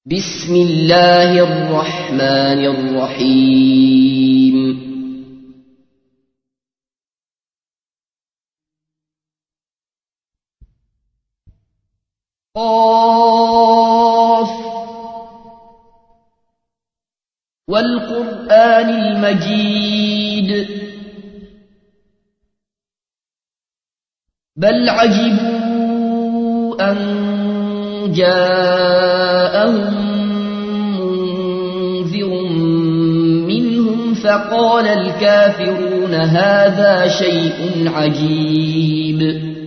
بسم الله الرحمن الرحيم قاف والقرآن المجيد بل عجبوا أن جاءهم منذر منهم فقال الكافرون هذا شيء عجيب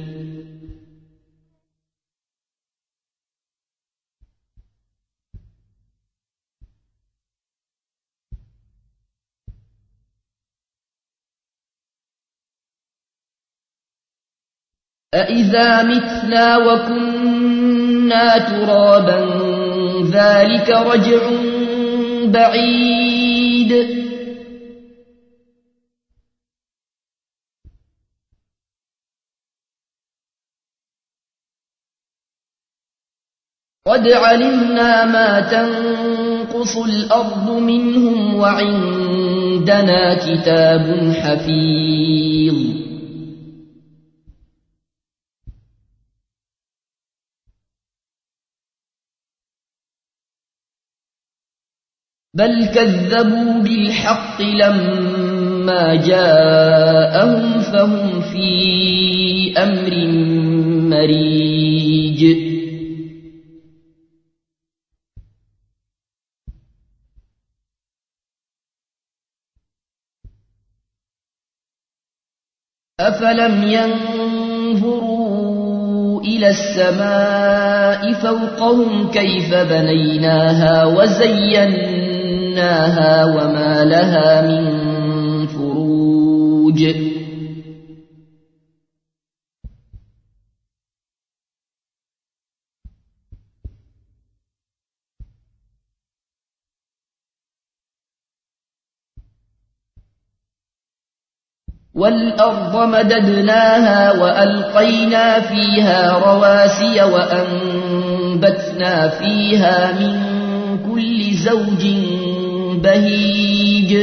أإذا متنا وكنا ترابا ذلك رجع بعيد قد علمنا ما تنقص الأرض منهم وعندنا كتاب حفيظ بل كذبوا بالحق لما جاءهم فهم في أمر مريج أفلم ينظروا إلى السماء فوقهم كيف بنيناها وزيناها وما لها من فروج والأرض مددناها وألقينا فيها رواسي وأنبتنا فيها من كل زوج بهيج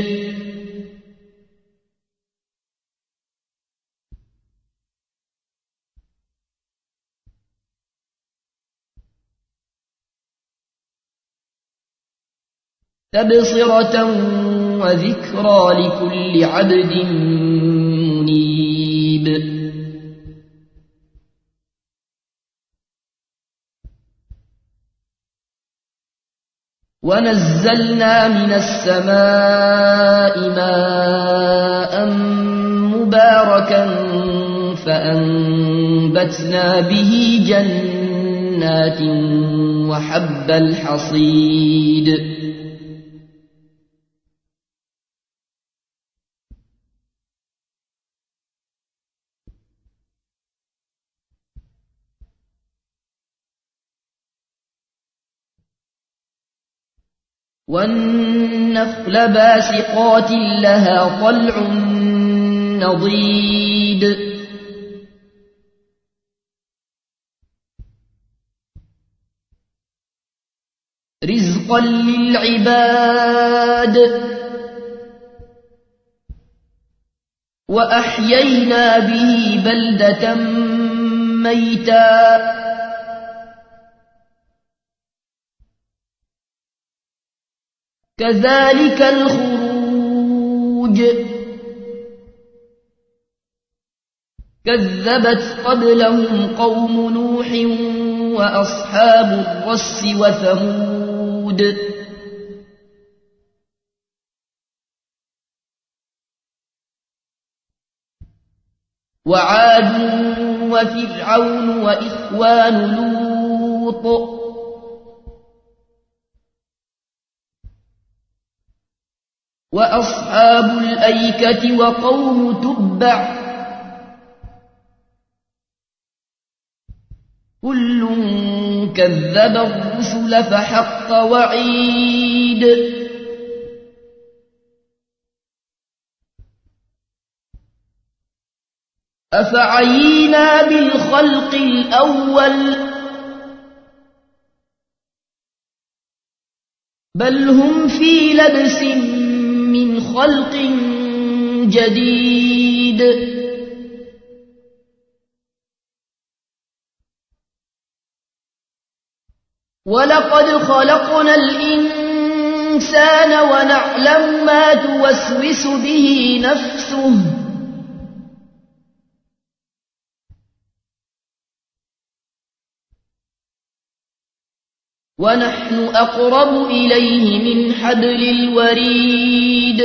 تبصرة وذكرى لكل عبد منيب ونزلنا من السماء ماء مباركا فأنبتنا به جنات وحب الحصيد والنخل باسقات لها طلع نضيد رزقا للعباد وأحيينا به بلدة ميتا كذلك الخروج كذبت قبلهم قوم نوح وأصحاب الرس وثمود وعاد وفرعون وإخوان لوط وأصحاب الأيكة وقوم تبع كل كذب الرسل فحق وعيد أفعينا بالخلق الأول بل هم في لبس من خلق جديد ولقد خلقنا الإنسان ونعلم ما توسوس به نفسه ونحن أقرب إليه من حبل الوريد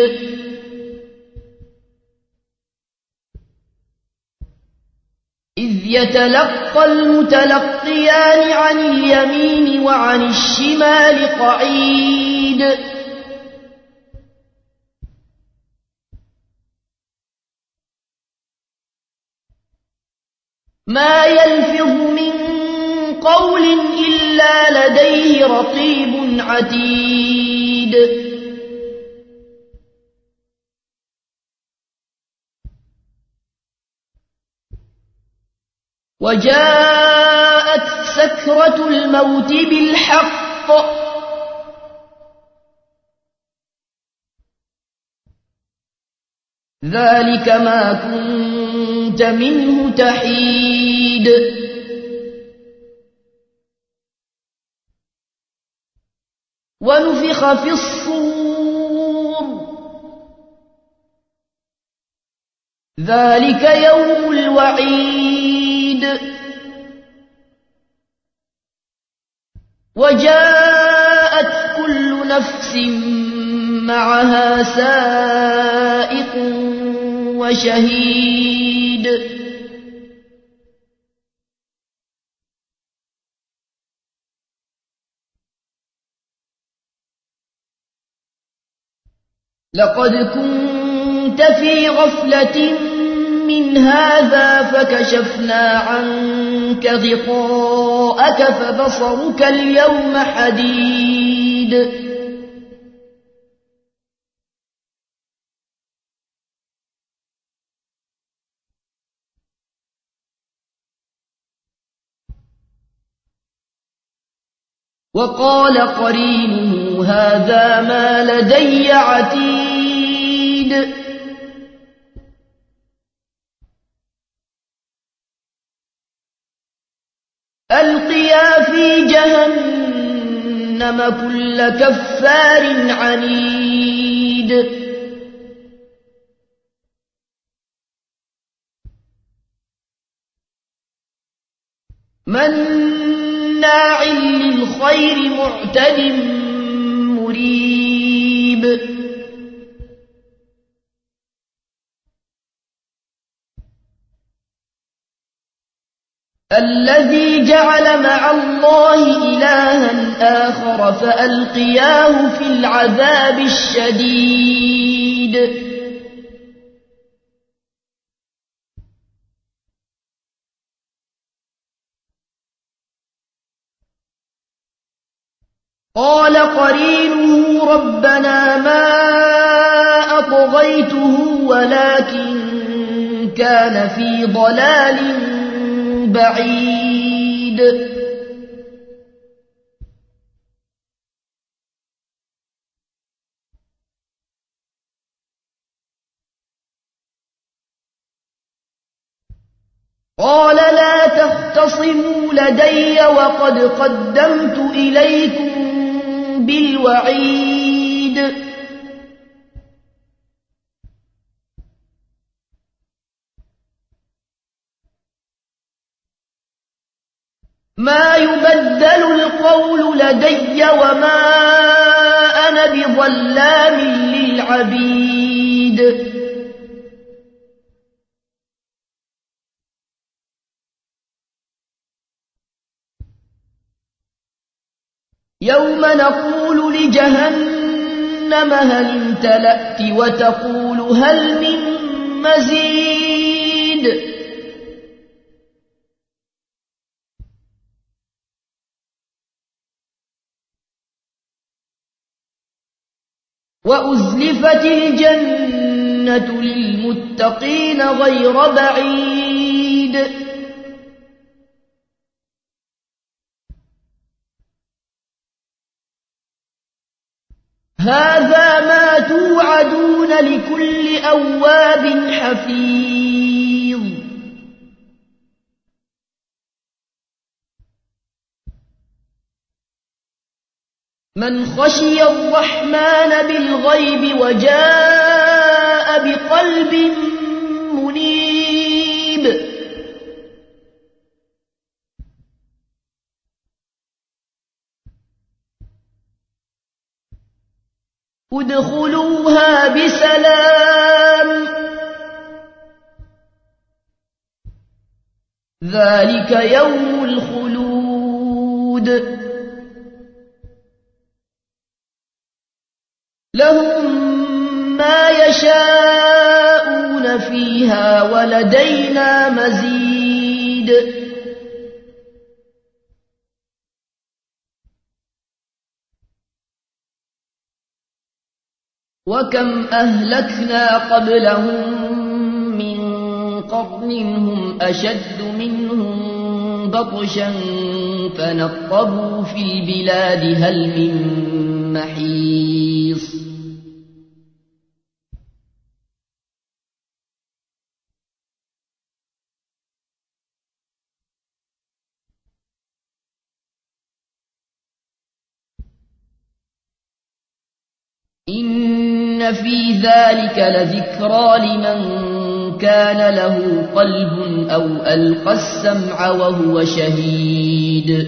إذ يتلقى المتلقيان عن اليمين وعن الشمال قعيد ما يلفظ من قول إلا لديه رقيب عتيد وجاءت سكرة الموت بالحق ذلك ما كنت منه تحيد ونفخ في الصور ذلك يوم الوعيد وجاءت كل نفس معها سائق وشهيد لقد كنت في غفلة من هذا فكشفنا عنك غطاءك فبصرك اليوم حديد وقال قرينه هذا ما لدي عتيد ألقيا في جهنم كل كفار عنيد مناع للخير معتد مريب الذي جعل مع الله إلها آخر فألقياه في العذاب الشديد قال قرينه ربنا ما أطغيته ولكن كان في ضلال بعيد قال لا تختصموا لدي وقد قدمت إليكم بالوعيد ما يبدل القول لدي وما أنا بظلام للعبيد يوم نقول لجهنم هل امتلأت وتقول هل من مزيد وأزلفت الجنة للمتقين غير بعيد هذا ما توعدون لكل أواب حفيظ من خشي الرحمن بالغيب وجاء بقلب منيب ادخلوها بسلام ذلك يوم الخلود لهم ما يشاءون فيها ولدينا مزيد وكم أهلكنا قبلهم من قرن هم أشد منهم بطشا فنقبوا في البلاد هل من محيص إن في ذلك لذكرى لمن كان له قلب أو ألقى السمع وهو شهيد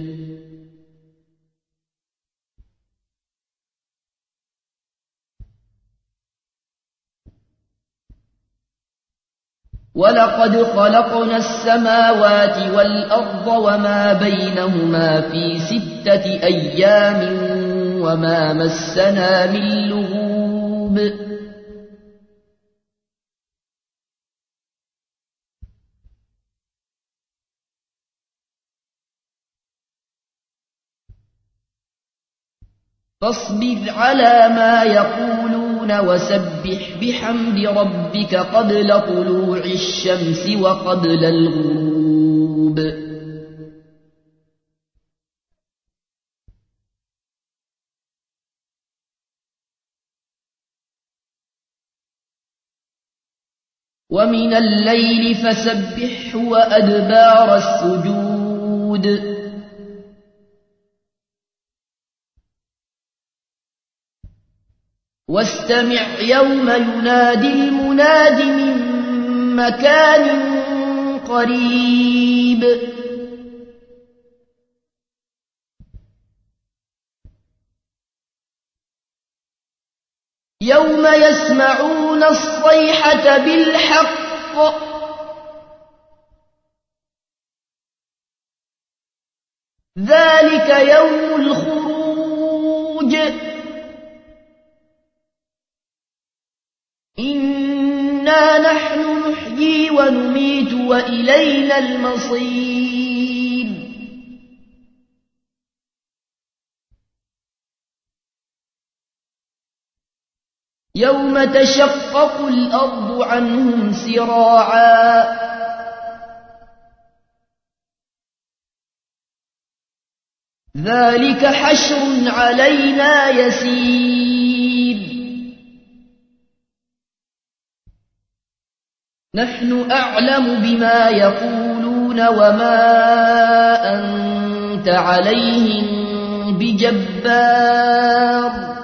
ولقد خلقنا السماوات والأرض وما بينهما في 6 أيام وما مسنا من لغوب فاصبر على ما يقولون وسبح بحمد ربك قبل طلوع الشمس وقبل الغروب ومن الليل فسبحه وأدبار السجود واستمع يوم ينادي المناد من مكان قريب يوم يسمعون الصيحة بالحق ذلك يوم الخروج إنا نحن نحيي ونميت وإلينا المصير يوم تشقق الأرض عنهم سراعا ذلك حشر علينا يسير نحن أعلم بما يقولون وما أنت عليهم بجبار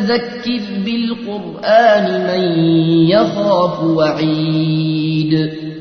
فذكر بالقرآن من يخاف وعيد